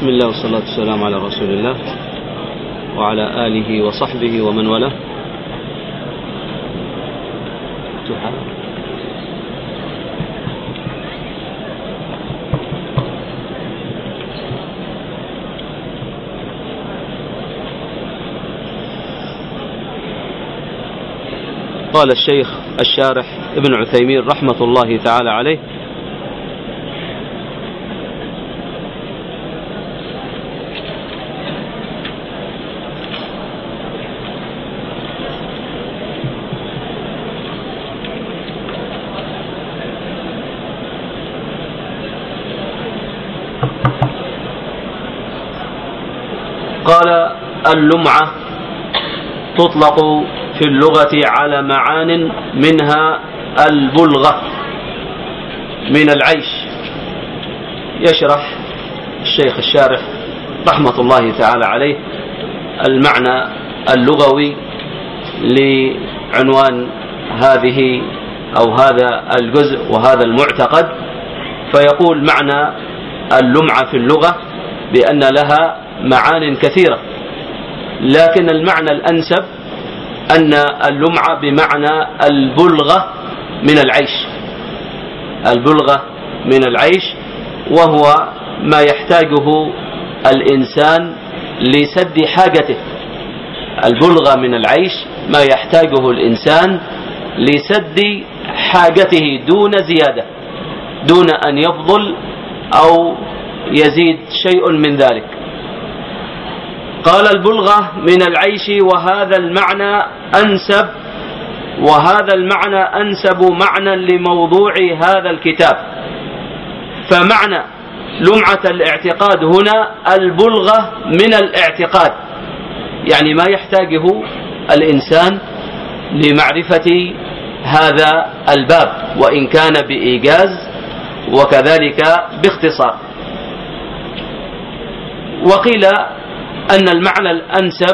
بسم الله والصلاة والسلام على رسول الله وعلى آله وصحبه ومن والاه. قال الشيخ الشارح ابن عثيمين رحمة الله تعالى عليه: قال: اللمعة تطلق في اللغة على معان منها البلغة من العيش. يشرح الشيخ الشارح رحمة الله تعالى عليه المعنى اللغوي لعنوان هذه أو هذا الجزء وهذا المعتقد، فيقول: معنى اللمعة في اللغة بأن لها معان كثيرة، لكن المعنى الأنسب أن اللمعة بمعنى البلغة من العيش. البلغة من العيش وهو ما يحتاجه الإنسان لسد حاجته. البلغة من العيش ما يحتاجه الإنسان لسد حاجته دون زيادة، دون أن يفضل أو يزيد شيء من ذلك. قال: البلغة من العيش، وهذا المعنى أنسب معنى لموضوع هذا الكتاب. فمعنى لمعة الاعتقاد هنا البلغة من الاعتقاد، يعني ما يحتاجه الإنسان لمعرفة هذا الباب، وإن كان بإيجاز وكذلك باختصار. وقيل أن المعنى الأنسب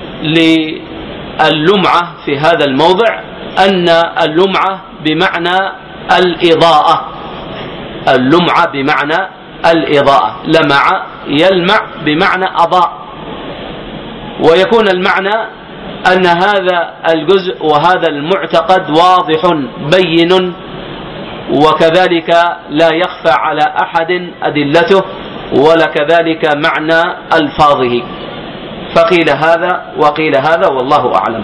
للمعة في هذا الموضع أن اللمعة بمعنى الإضاءة. اللمعة بمعنى الإضاءة، لمع يلمع بمعنى أضاء. ويكون المعنى أن هذا الجزء وهذا المعتقد واضح بين، وكذلك لا يخفى على أحد أدلته ولا كذلك معنى ألفاظه. فقيل هذا وقيل هذا والله أعلم.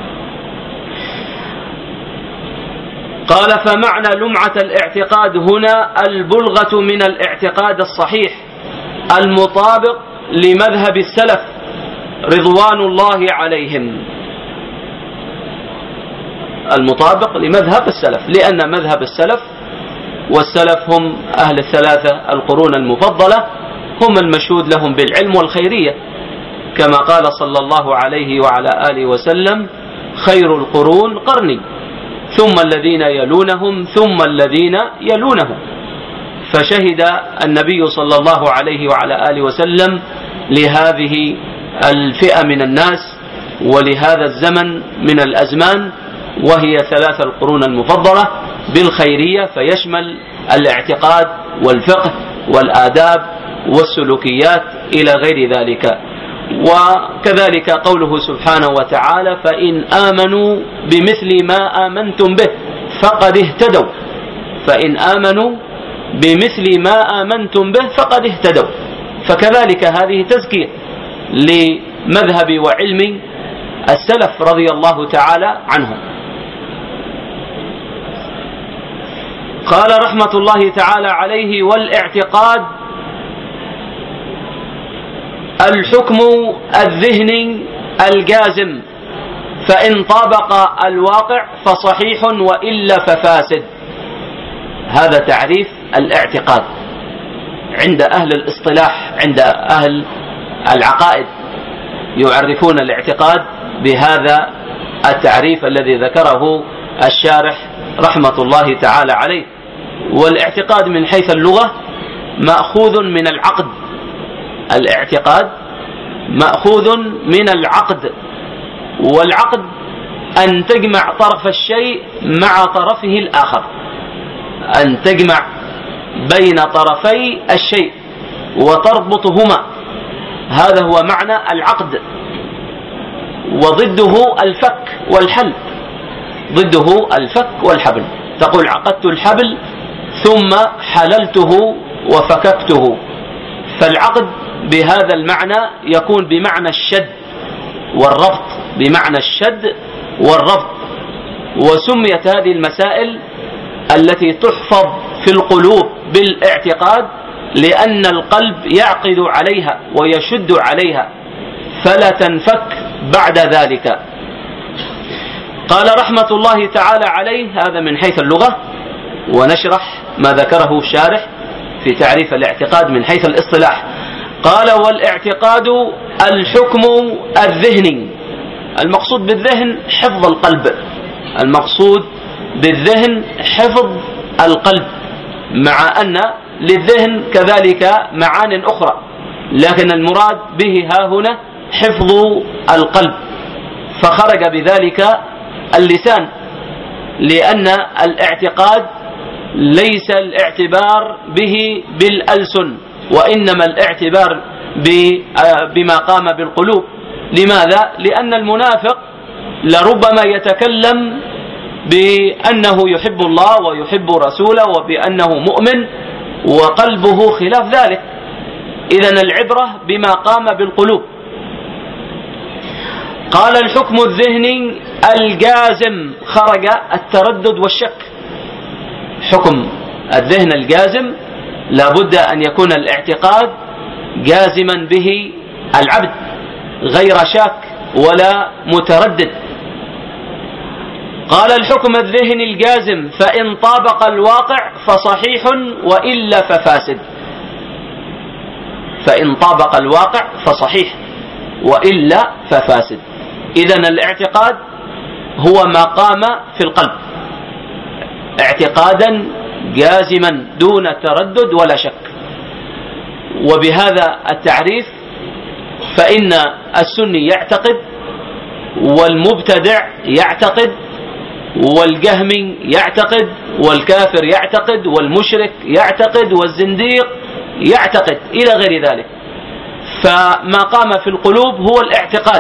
قال: فمعنى لمعة الاعتقاد هنا البلغة من الاعتقاد الصحيح المطابق لمذهب السلف رضوان الله عليهم. المطابق لمذهب السلف، لأن مذهب السلف، والسلف هم أهل الثلاثة القرون المفضلة، هم المشهود لهم بالعلم والخيرية، كما قال صلى الله عليه وعلى آله وسلم: خير القرون قرني ثم الذين يلونهم ثم الذين يلونهم. فشهد النبي صلى الله عليه وعلى آله وسلم لهذه الفئة من الناس ولهذا الزمن من الأزمان، وهي ثلاث القرون المفضلة بالخيرية، فيشمل الاعتقاد والفقه والآداب والسلوكيات إلى غير ذلك. وكذلك قوله سبحانه وتعالى: فإن آمنوا بمثل ما آمنتم به فقد اهتدوا. فإن آمنوا بمثل ما آمنتم به فقد اهتدوا. فكذلك هذه تزكية لمذهب وعلم السلف رضي الله تعالى عنهم. قال رحمة الله تعالى عليه: والاعتقاد الحكم الذهني الجازم، فإن طابق الواقع فصحيح وإلا ففاسد. هذا تعريف الاعتقاد عند أهل الاصطلاح، عند أهل العقائد يعرفون الاعتقاد بهذا التعريف الذي ذكره الشارح رحمة الله تعالى عليه. والاعتقاد من حيث اللغة مأخوذ من العقد. الاعتقاد مأخوذ من العقد، والعقد أن تجمع طرف الشيء مع طرفه الآخر، أن تجمع بين طرفي الشيء وتربطهما هذا هو معنى العقد، وضده الفك والحل، ضده الفك والحبل. تقول عقدت الحبل ثم حللته وفككته، فالعقد بهذا المعنى يكون بمعنى الشد والربط، بمعنى الشد والربط. وسميت هذه المسائل التي تحفظ في القلوب بالاعتقاد لأن القلب يعقد عليها ويشد عليها فلا تنفك بعد ذلك. قال رحمة الله تعالى عليه، هذا من حيث اللغة، ونشرح ما ذكره الشارح في تعريف الاعتقاد من حيث الاصطلاح. قال: والاعتقاد الحكم الذهني. المقصود بالذهن حفظ القلب، المقصود بالذهن حفظ القلب، مع أن للذهن كذلك معان أخرى، لكن المراد به ها هنا حفظ القلب، فخرج بذلك اللسان، لأن الاعتقاد ليس الاعتبار به بالألسن، وإنما الاعتبار بما قام بالقلوب. لماذا؟ لأن المنافق لربما يتكلم بأنه يحب الله ويحب رسوله وبأنه مؤمن وقلبه خلاف ذلك. إذن العبرة بما قام بالقلوب. قال: الحكم الذهني الجازم، خرج التردد والشك. حكم الذهن الجازم لابد أن يكون الاعتقاد جازما به العبد غير شاك ولا متردد. قال: الحكم الذهني الجازم فإن طابق الواقع فصحيح وإلا ففاسد. فإن طابق الواقع فصحيح وإلا ففاسد. إذن الاعتقاد هو ما قام في القلب اعتقادا جازما دون تردد ولا شك. وبهذا التعريف فإن السني يعتقد، والمبتدع يعتقد، والجهمي يعتقد، والكافر يعتقد، والمشرك يعتقد، والزنديق يعتقد، إلى غير ذلك. فما قام في القلوب هو الاعتقاد،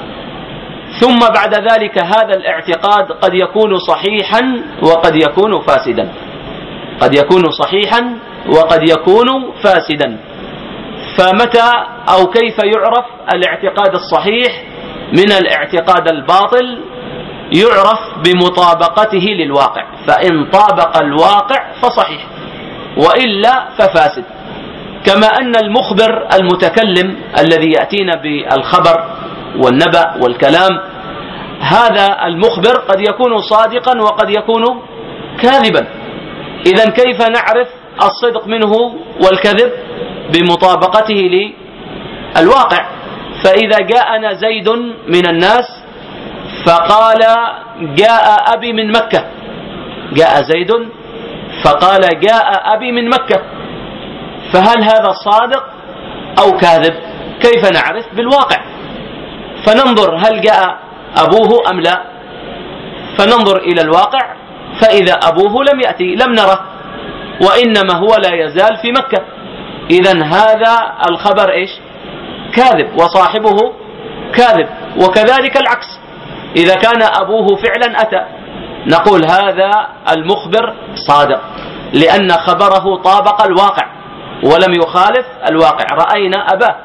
ثم بعد ذلك هذا الاعتقاد قد يكون صحيحا وقد يكون فاسدا، قد يكون صحيحا وقد يكون فاسدا. فمتى أو كيف يعرف الاعتقاد الصحيح من الاعتقاد الباطل؟ يعرف بمطابقته للواقع، فإن طابق الواقع فصحيح وإلا ففاسد. كما أن المخبر المتكلم الذي يأتينا بالخبر والنبأ والكلام، هذا المخبر قد يكون صادقا وقد يكون كاذبا. إذن كيف نعرف الصدق منه والكذب؟ بمطابقته للواقع. فإذا جاءنا زيد من الناس فقال جاء أبي من مكة، جاء زيد فقال جاء أبي من مكة، فهل هذا صادق أو كاذب؟ كيف نعرف؟ بالواقع. فننظر هل جاء أبوه أم لا، فننظر إلى الواقع، فإذا أبوه لم يأتي لم نره، وإنما هو لا يزال في مكة، إذن هذا الخبر إيش؟ كاذب، وصاحبه كاذب. وكذلك العكس، إذا كان أبوه فعلا أتى نقول هذا المخبر صادق، لأن خبره طابق الواقع ولم يخالف الواقع، رأينا أباه.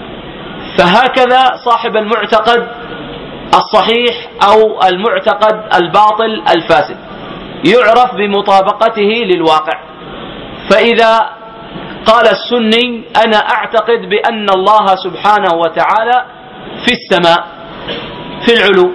فهكذا صاحب المعتقد الصحيح أو المعتقد الباطل الفاسد يعرف بمطابقته للواقع. فإذا قال السني أنا أعتقد بأن الله سبحانه وتعالى في السماء في العلو،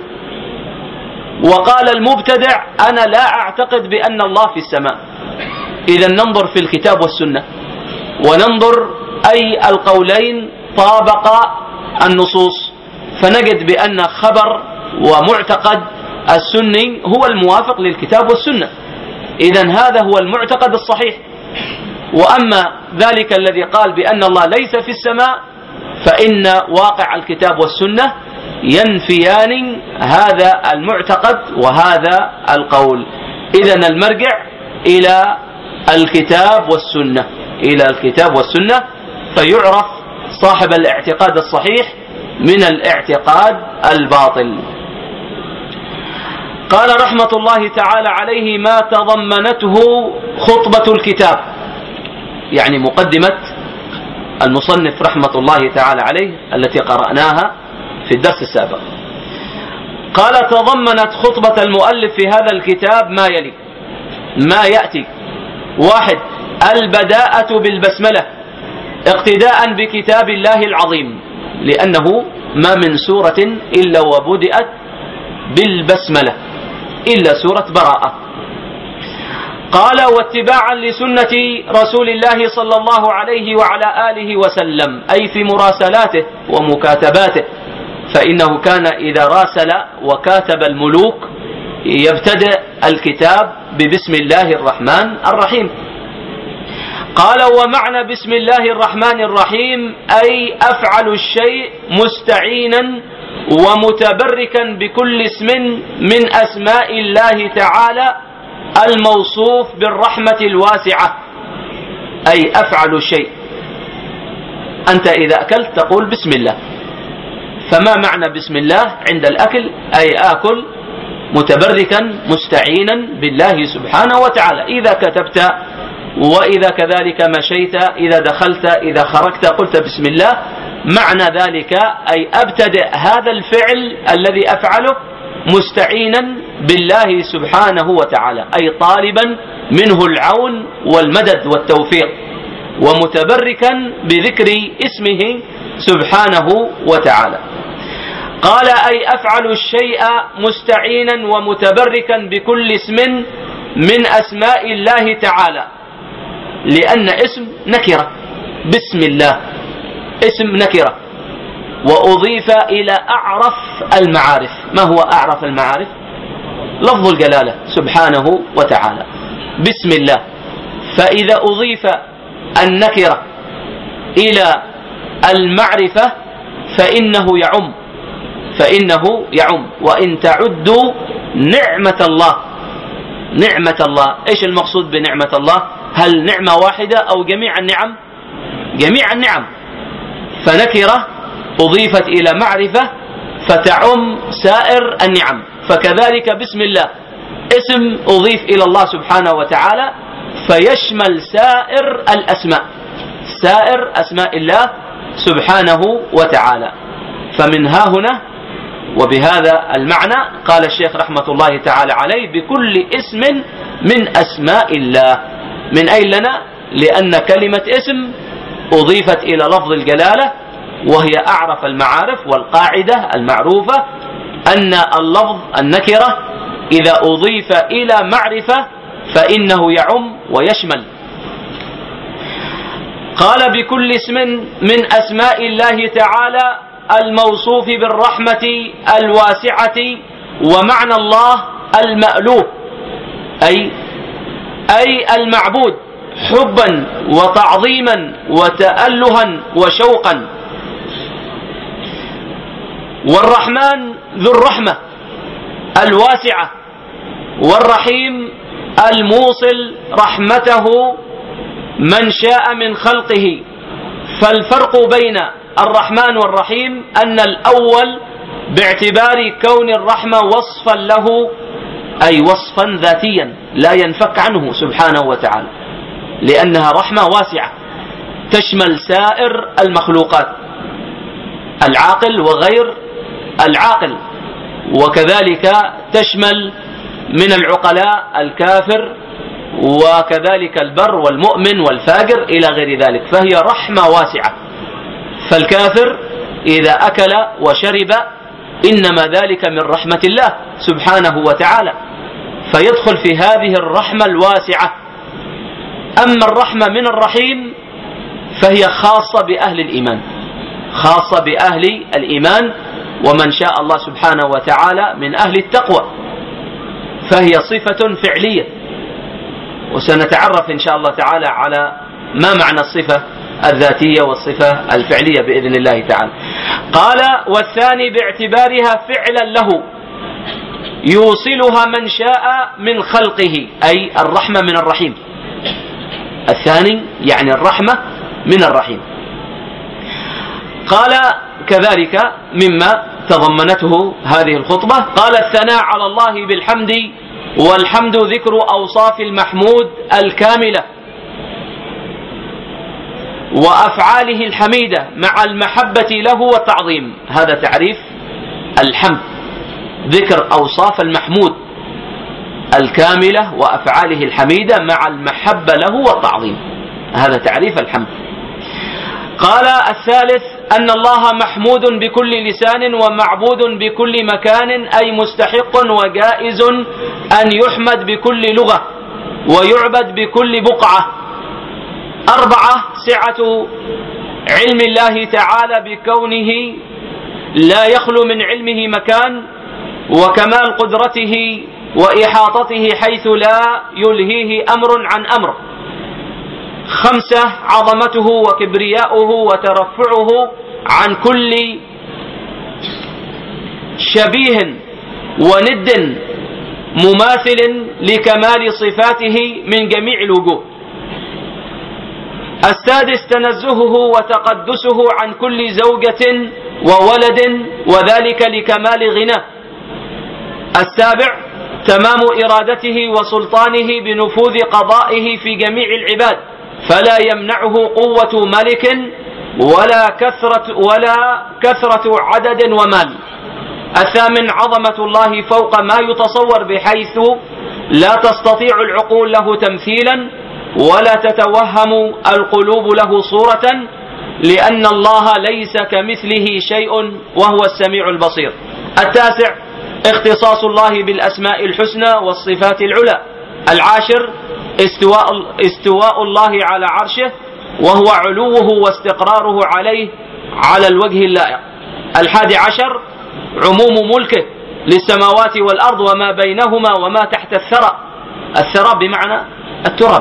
وقال المبتدع أنا لا أعتقد بأن الله في السماء، إذا ننظر في الكتاب والسنة وننظر أي القولين طابق النصوص، فنجد بأن خبر ومعتقد السني هو الموافق للكتاب والسنة، إذن هذا هو المعتقد الصحيح. وأما ذلك الذي قال بأن الله ليس في السماء فإن واقع الكتاب والسنة ينفيان هذا المعتقد وهذا القول. إذن المرجع إلى الكتاب والسنة، إلى الكتاب والسنة، فيعرف صاحب الاعتقاد الصحيح من الاعتقاد الباطل. قال رحمة الله تعالى عليه: ما تضمنته خطبة الكتاب، يعني مقدمة المصنف رحمة الله تعالى عليه التي قرأناها في الدرس السابق. قال: تضمنت خطبة المؤلف في هذا الكتاب ما يلي، ما يأتي: 1. البداءة بالبسملة اقتداء بكتاب الله العظيم، لأنه ما من سورة إلا وبدأت بالبسملة إلا سورة براءة. قال: واتباعا لسنة رسول الله صلى الله عليه وعلى آله وسلم، أي في مراسلاته ومكاتباته، فإنه كان إذا راسل وكاتب الملوك يبتدأ الكتاب ببسم الله الرحمن الرحيم. قال: ومعنى بسم الله الرحمن الرحيم أي أفعل الشيء مستعينا ومتبركا بكل اسم من أسماء الله تعالى الموصوف بالرحمة الواسعة، أي أفعل الشيء. أنت إذا أكلت تقول بسم الله، فما معنى بسم الله عند الأكل؟ أي آكل متبركا مستعينا بالله سبحانه وتعالى. إذا كتبت وإذا كذلك مشيت، إذا دخلت إذا خرجت قلت بسم الله، معنى ذلك أي أبتدئ هذا الفعل الذي أفعله مستعينا بالله سبحانه وتعالى، أي طالبا منه العون والمدد والتوفيق، ومتبركا بذكر اسمه سبحانه وتعالى. قال: أي أفعل الشيء مستعينا ومتبركا بكل اسم من أسماء الله تعالى، لأن اسم نكرة، بسم الله اسم نكرة، وأضيف إلى أعرف المعارف. ما هو أعرف المعارف؟ لفظ الجلالة سبحانه وتعالى، بسم الله. فإذا أضيف النكرة إلى المعرفة فإنه يعم. وإن تعدوا نعمة الله، نعمة الله، إيش المقصود بنعمة الله؟ هل نعمة واحدة أو جميع النعم؟ جميع النعم. فنكرة أضيفت إلى معرفة فتعم سائر النعم. فكذلك بسم الله اسم أضيف إلى الله سبحانه وتعالى فيشمل سائر الأسماء، سائر أسماء الله سبحانه وتعالى. فمن ها هنا وبهذا المعنى قال الشيخ رحمة الله تعالى عليه: بكل اسم من أسماء الله. من أين لنا؟ لأن كلمة اسم أضيفت إلى لفظ الجلالة، وهي أعرف المعارف، والقاعدة المعروفة أن اللفظ النكرة إذا أضيف إلى معرفة فإنه يعم ويشمل. قال: بكل اسم من أسماء الله تعالى الموصوف بالرحمة الواسعة، ومعنى الله المألوف، أي المعبود حبا وتعظيما وتألها وشوقا. والرحمن ذو الرحمة الواسعة، والرحيم الموصل رحمته من شاء من خلقه. فالفرق بين الرحمن والرحيم أن الأول باعتبار كون الرحمة وصفا له، أي وصفا ذاتيا لا ينفك عنه سبحانه وتعالى، لأنها رحمة واسعة تشمل سائر المخلوقات، العاقل وغير العاقل، وكذلك تشمل من العقلاء الكافر، وكذلك البر والمؤمن والفاجر إلى غير ذلك، فهي رحمة واسعة. فالكافر إذا أكل وشرب إنما ذلك من رحمة الله سبحانه وتعالى، فيدخل في هذه الرحمة الواسعة. أما الرحمة من الرحيم فهي خاصة بأهل الإيمان، خاصة بأهل الإيمان ومن شاء الله سبحانه وتعالى من أهل التقوى، فهي صفة فعلية. وسنتعرف إن شاء الله تعالى على ما معنى الصفة الذاتية والصفة الفعلية بإذن الله تعالى. قال: والثاني باعتبارها فعلا له يوصلها من شاء من خلقه، أي الرحمة من الرحيم. الثاني يعني الرحمة من الرحيم. قال كذلك مما تضمنته هذه الخطبة، قال الثناء على الله بالحمد، والحمد ذكر أوصاف المحمود الكاملة وأفعاله الحميدة مع المحبة له والتعظيم. هذا تعريف الحمد، ذكر أوصاف المحمود الكاملة وأفعاله الحميدة مع المحبة له والتعظيم، هذا تعريف الحمد. قال الثالث أن الله محمود بكل لسان ومعبود بكل مكان، أي مستحق وجائز أن يحمد بكل لغة ويعبد بكل بقعة. 4 سعة علم الله تعالى بكونه لا يخلو من علمه مكان، وكمال قدرته وإحاطته حيث لا يلهيه أمر عن أمر. 5 عظمته وكبرياؤه وترفعه عن كل شبيه وند مماثل لكمال صفاته من جميع الوجوه. 6 تنزهه وتقدسه عن كل زوجة وولد، وذلك لكمال غناه. 7 تمام إرادته وسلطانه بنفوذ قضائه في جميع العباد، فلا يمنعه قوة ملك ولا كثرة عدد ومال. 8 عظمة الله فوق ما يتصور، بحيث لا تستطيع العقول له تمثيلا ولا تتوهم القلوب له صورة، لأن الله ليس كمثله شيء وهو السميع البصير. 9 اختصاص الله بالأسماء الحسنى والصفات العلى. 10 استواء الله على عرشه، وهو علوه واستقراره عليه على الوجه اللائق. 11 عموم ملكه للسماوات والأرض وما بينهما وما تحت الثرى. الثرى بمعنى التراب.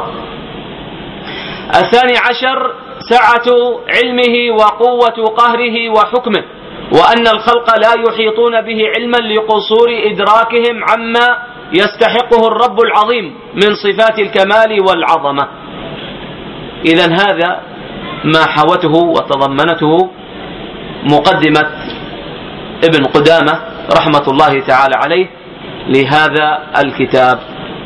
12 سعة علمه وقوة قهره وحكمه، وأن الخلق لا يحيطون به علما لقصور إدراكهم عما يستحقه الرب العظيم من صفات الكمال والعظمة. إذن هذا ما حوته وتضمنته مقدمة ابن قدامة رحمة الله تعالى عليه لهذا الكتاب.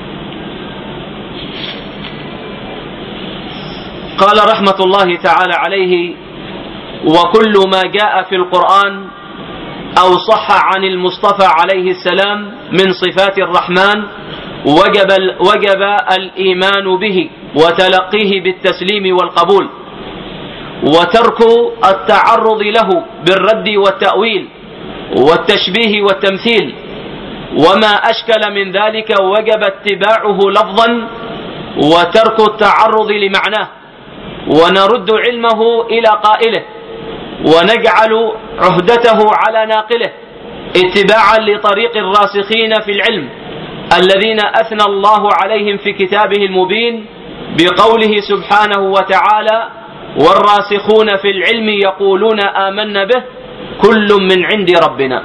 قال رحمة الله تعالى عليه: وكل ما جاء في القرآن أو صح عن المصطفى عليه السلام من صفات الرحمن وجب الإيمان به وتلقيه بالتسليم والقبول، وترك التعرض له بالرد والتأويل والتشبيه والتمثيل، وما أشكل من ذلك وجب اتباعه لفظا وترك التعرض لمعناه، ونرد علمه إلى قائله ونجعل عهدته على ناقله، اتباعا لطريق الراسخين في العلم الذين أثنى الله عليهم في كتابه المبين بقوله سبحانه وتعالى: والراسخون في العلم يقولون آمنا به كل من عند ربنا.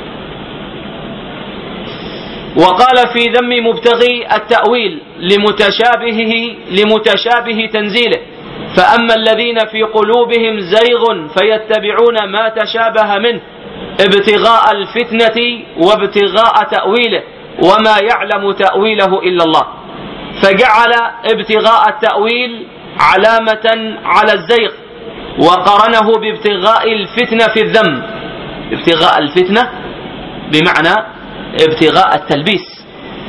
وقال في ذم مبتغي التأويل لمتشابه تنزيله: فأما الذين في قلوبهم زيغ فيتبعون ما تشابه منه ابتغاء الفتنة وابتغاء تأويله وما يعلم تأويله إلا الله، فجعل ابتغاء التأويل علامة على الزيغ، وقرنه بابتغاء الفتنة في الذم. ابتغاء الفتنة بمعنى ابتغاء التلبيس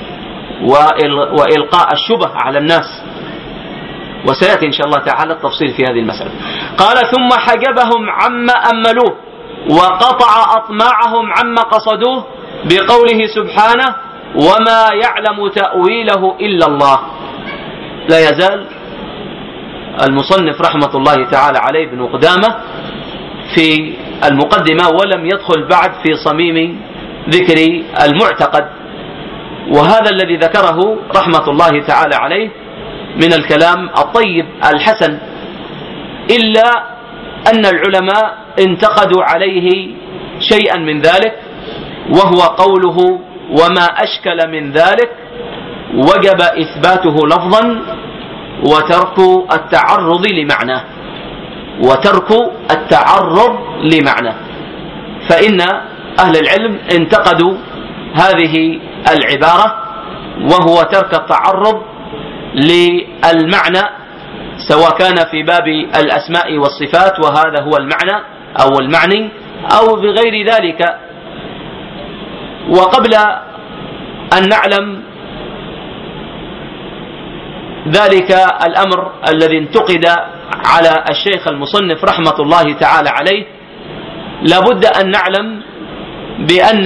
وإلقاء الشبه على الناس، وسيأتي إن شاء الله تعالى التفصيل في هذه المسألة. قال: ثم حجبهم عما أملوه وقطع أطماعهم عما قصدوه بقوله سبحانه: وما يعلم تأويله إلا الله. لا يزال المصنف رحمة الله تعالى عليه ابن قدامة في المقدمة ولم يدخل بعد في صميم ذكر المعتقد، وهذا الذي ذكره رحمة الله تعالى عليه من الكلام الطيب الحسن، إلا أن العلماء انتقدوا عليه شيئا من ذلك، وهو قوله: وما أشكل من ذلك وجب إثباته لفظا وترك التعرض لمعناه. وترك التعرض لمعنى. فإن أهل العلم انتقدوا هذه العبارة، وهو ترك التعرض للمعنى، سواء كان في باب الأسماء والصفات وهذا هو المعنى أو المعني، أو بغير ذلك. وقبل أن نعلم ذلك الأمر الذي انتقد على الشيخ المصنف رحمة الله تعالى عليه، لابد أن نعلم بأن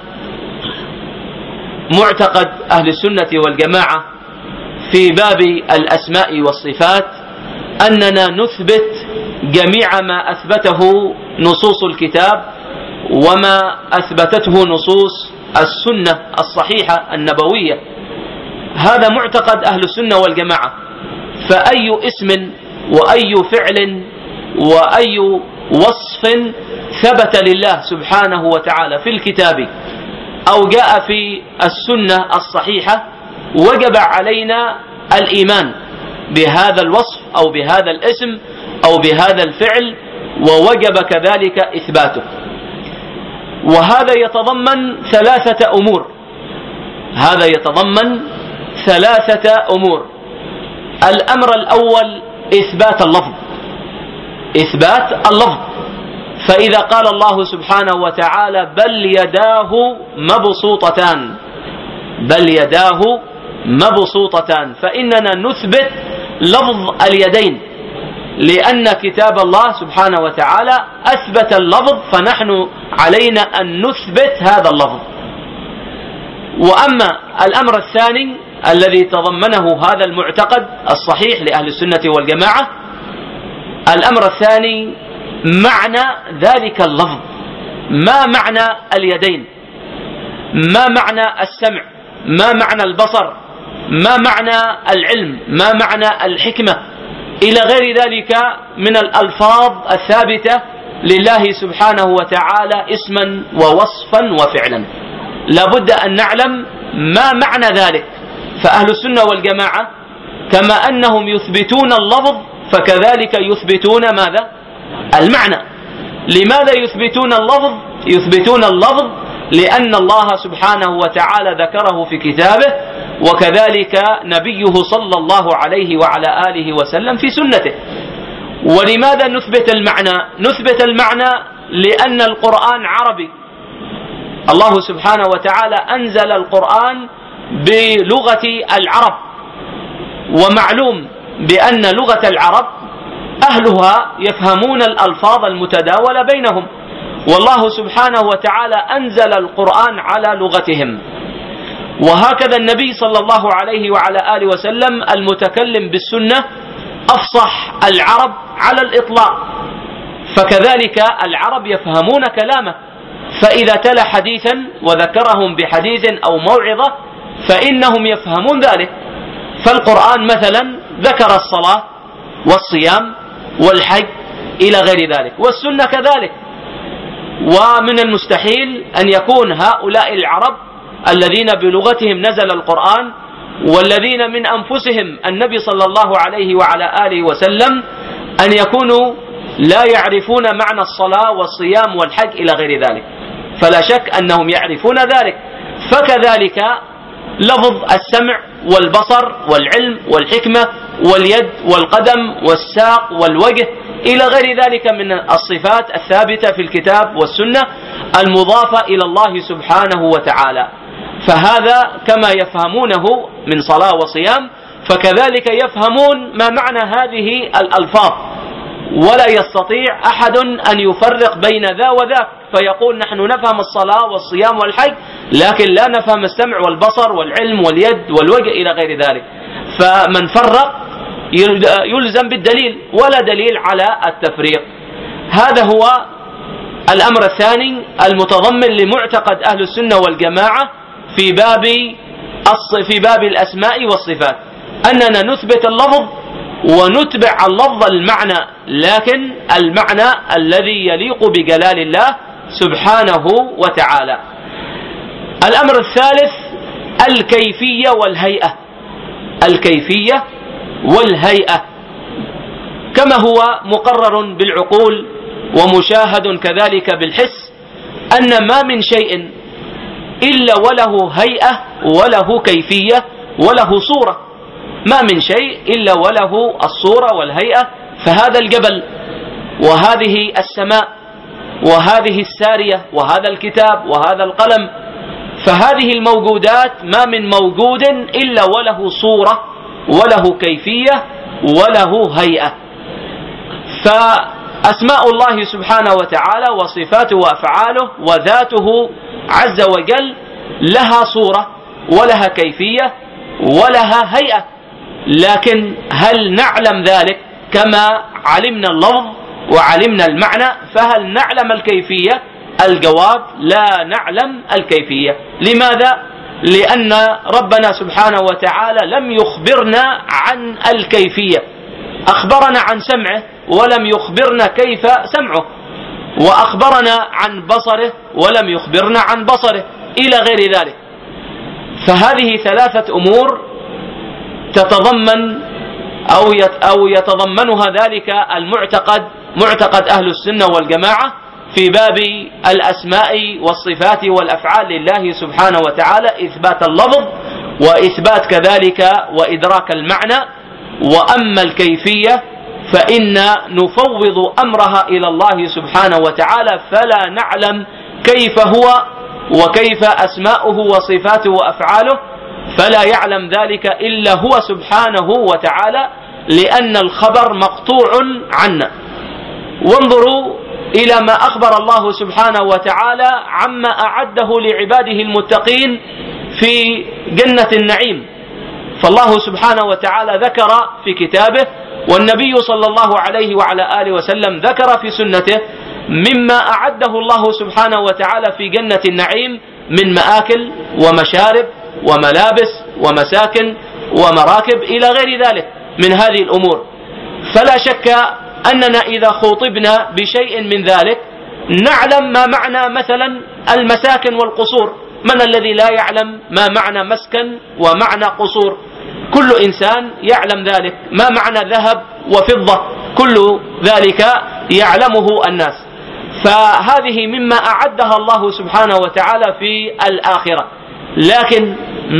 معتقد أهل السنة والجماعة في باب الأسماء والصفات أننا نثبت جميع ما أثبته نصوص الكتاب وما أثبتته نصوص السنة الصحيحة النبوية. هذا معتقد أهل السنة والجماعة. فأي اسم وأي فعل وأي وصف ثبت لله سبحانه وتعالى في الكتاب أو جاء في السنة الصحيحة وجب علينا الإيمان بهذا الوصف أو بهذا الاسم أو بهذا الفعل، ووجب كذلك إثباته. وهذا يتضمن ثلاثة أمور. هذا يتضمن ثلاثة أمور. الأمر الأول إثبات اللفظ. إثبات اللفظ. فإذا قال الله سبحانه وتعالى بل يداه مبسوطتان، بل يداه مبسوطتان، فإننا نثبت لفظ اليدين، لأن كتاب الله سبحانه وتعالى أثبت اللفظ، فنحن علينا أن نثبت هذا اللفظ. وأما الأمر الثاني الذي تضمنه هذا المعتقد الصحيح لأهل السنة والجماعة، الأمر الثاني معنى ذلك اللفظ. ما معنى اليدين؟ ما معنى السمع؟ ما معنى البصر؟ ما معنى العلم؟ ما معنى الحكمة؟ إلى غير ذلك من الألفاظ الثابتة لله سبحانه وتعالى اسما ووصفا وفعلا. لابد أن نعلم ما معنى ذلك. فأهل السنة والجماعة كما أنهم يثبتون اللفظ فكذلك يثبتون ماذا؟ المعنى. لماذا يثبتون اللفظ؟ يثبتون اللفظ لأن الله سبحانه وتعالى ذكره في كتابه، وكذلك نبيه صلى الله عليه وعلى آله وسلم في سنته. ولماذا نثبت المعنى؟ نثبت المعنى لأن القرآن عربي. الله سبحانه وتعالى أنزل القرآن بلغة العرب، ومعلوم بأن لغة العرب أهلها يفهمون الألفاظ المتداولة بينهم، والله سبحانه وتعالى أنزل القرآن على لغتهم. وهكذا النبي صلى الله عليه وعلى آله وسلم المتكلم بالسنة أفصح العرب على الإطلاق، فكذلك العرب يفهمون كلامه، فإذا تلا حديثا وذكرهم بحديث أو موعظة فإنهم يفهمون ذلك. فالقرآن مثلا ذكر الصلاة والصيام والحج إلى غير ذلك، والسنة كذلك. ومن المستحيل أن يكون هؤلاء العرب الذين بلغتهم نزل القرآن والذين من أنفسهم النبي صلى الله عليه وعلى آله وسلم أن يكونوا لا يعرفون معنى الصلاة والصيام والحج إلى غير ذلك، فلا شك أنهم يعرفون ذلك. فكذلك لفظ السمع والبصر والعلم والحكمة واليد والقدم والساق والوجه إلى غير ذلك من الصفات الثابتة في الكتاب والسنة المضافة إلى الله سبحانه وتعالى. فهذا كما يفهمونه من صلاة وصيام فكذلك يفهمون ما معنى هذه الألفاظ، ولا يستطيع أحد أن يفرق بين ذا وذاك فيقول نحن نفهم الصلاة والصيام والحج لكن لا نفهم السمع والبصر والعلم واليد والوجه إلى غير ذلك. فمن فرق يلزم بالدليل، ولا دليل على التفريق. هذا هو الأمر الثاني المتضمن لمعتقد أهل السنة والجماعة في باب الأسماء والصفات، أننا نثبت اللفظ ونتبع اللفظ المعنى، لكن المعنى الذي يليق بجلال الله سبحانه وتعالى. الأمر الثالث الكيفية والهيئة. الكيفية والهيئة. كما هو مقرر بالعقول ومشاهد كذلك بالحس أن ما من شيء إلا وله هيئة وله كيفية وله صورة، ما من شيء إلا وله الصورة والهيئة. فهذا الجبل وهذه السماء وهذه السارية وهذا الكتاب وهذا القلم، فهذه الموجودات ما من موجود إلا وله صورة وله كيفية وله هيئة. فأسماء الله سبحانه وتعالى وصفاته وأفعاله وذاته عز وجل لها صورة ولها كيفية ولها هيئة، لكن هل نعلم ذلك كما علمنا اللفظ وعلمنا المعنى؟ فهل نعلم الكيفية؟ الجواب لا نعلم الكيفية. لماذا؟ لأن ربنا سبحانه وتعالى لم يخبرنا عن الكيفية، أخبرنا عن سمعه ولم يخبرنا كيف سمعه، وأخبرنا عن بصره ولم يخبرنا عن بصره، إلى غير ذلك. فهذه ثلاثة أمور تتضمن أو يتضمنها ذلك معتقد أهل السنة والجماعة في باب الأسماء والصفات والأفعال لله سبحانه وتعالى، إثبات اللفظ وإثبات كذلك وإدراك المعنى. وأما الكيفية فإن نفوض أمرها إلى الله سبحانه وتعالى، فلا نعلم كيف هو وكيف أسماؤه وصفاته وأفعاله، فلا يعلم ذلك إلا هو سبحانه وتعالى، لأن الخبر مقطوع عنا. وانظروا إلى ما أخبر الله سبحانه وتعالى عما أعده لعباده المتقين في جنة النعيم. فالله سبحانه وتعالى ذكر في كتابه، والنبي صلى الله عليه وعلى آله وسلم ذكر في سنته مما أعده الله سبحانه وتعالى في جنة النعيم من مآكل ومشارب وملابس ومساكن ومراكب إلى غير ذلك من هذه الأمور. فلا شك أننا إذا خوطبنا بشيء من ذلك نعلم ما معنى مثلا المساكن والقصور. من الذي لا يعلم ما معنى مسكن ومعنى قصور؟ كل إنسان يعلم ذلك. ما معنى ذهب وفضة؟ كل ذلك يعلمه الناس. فهذه مما أعدها الله سبحانه وتعالى في الآخرة، لكن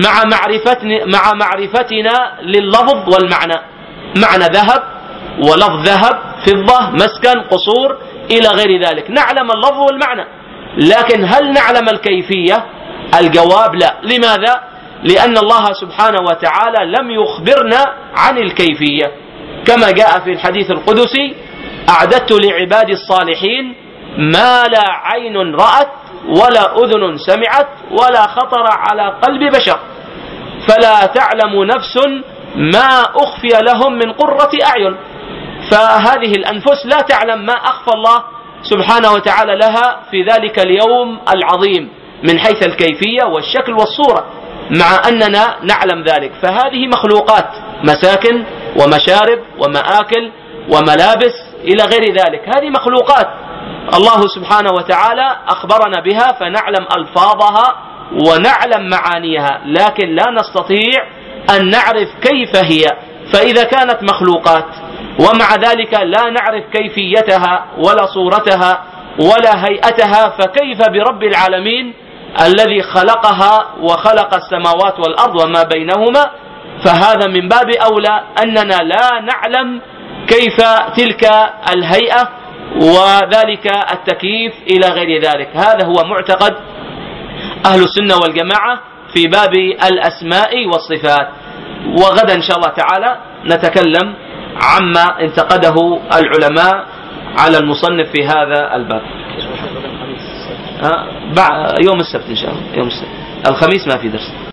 مع معرفتنا لللفظ والمعنى، معنى ذهب ولفظ ذهب، فضة، مسكن، قصور إلى غير ذلك، نعلم اللفظ والمعنى، لكن هل نعلم الكيفية؟ الجواب لا. لماذا؟ لأن الله سبحانه وتعالى لم يخبرنا عن الكيفية، كما جاء في الحديث القدسي: أعددت لعبادي الصالحين ما لا عين رأت ولا أذن سمعت ولا خطر على قلب بشر، فلا تعلم نفس ما أخفي لهم من قرة أعين. فهذه الأنفس لا تعلم ما أخفى الله سبحانه وتعالى لها في ذلك اليوم العظيم من حيث الكيفية والشكل والصورة، مع أننا نعلم ذلك. فهذه مخلوقات، مساكن ومشارب ومآكل وملابس إلى غير ذلك، هذه مخلوقات الله سبحانه وتعالى أخبرنا بها، فنعلم ألفاظها ونعلم معانيها، لكن لا نستطيع أن نعرف كيف هي. فإذا كانت مخلوقات ومع ذلك لا نعرف كيفيتها ولا صورتها ولا هيئتها، فكيف برب العالمين الذي خلقها وخلق السماوات والأرض وما بينهما؟ فهذا من باب أولى أننا لا نعلم كيف تلك الهيئة وذلك التكييف إلى غير ذلك. هذا هو معتقد أهل السنة والجماعة في باب الأسماء والصفات. وغدا إن شاء الله تعالى نتكلم عما انتقده العلماء على المصنف في هذا الباب. يوم السبت إن شاء الله، يوم السبت. الخميس ما في درس.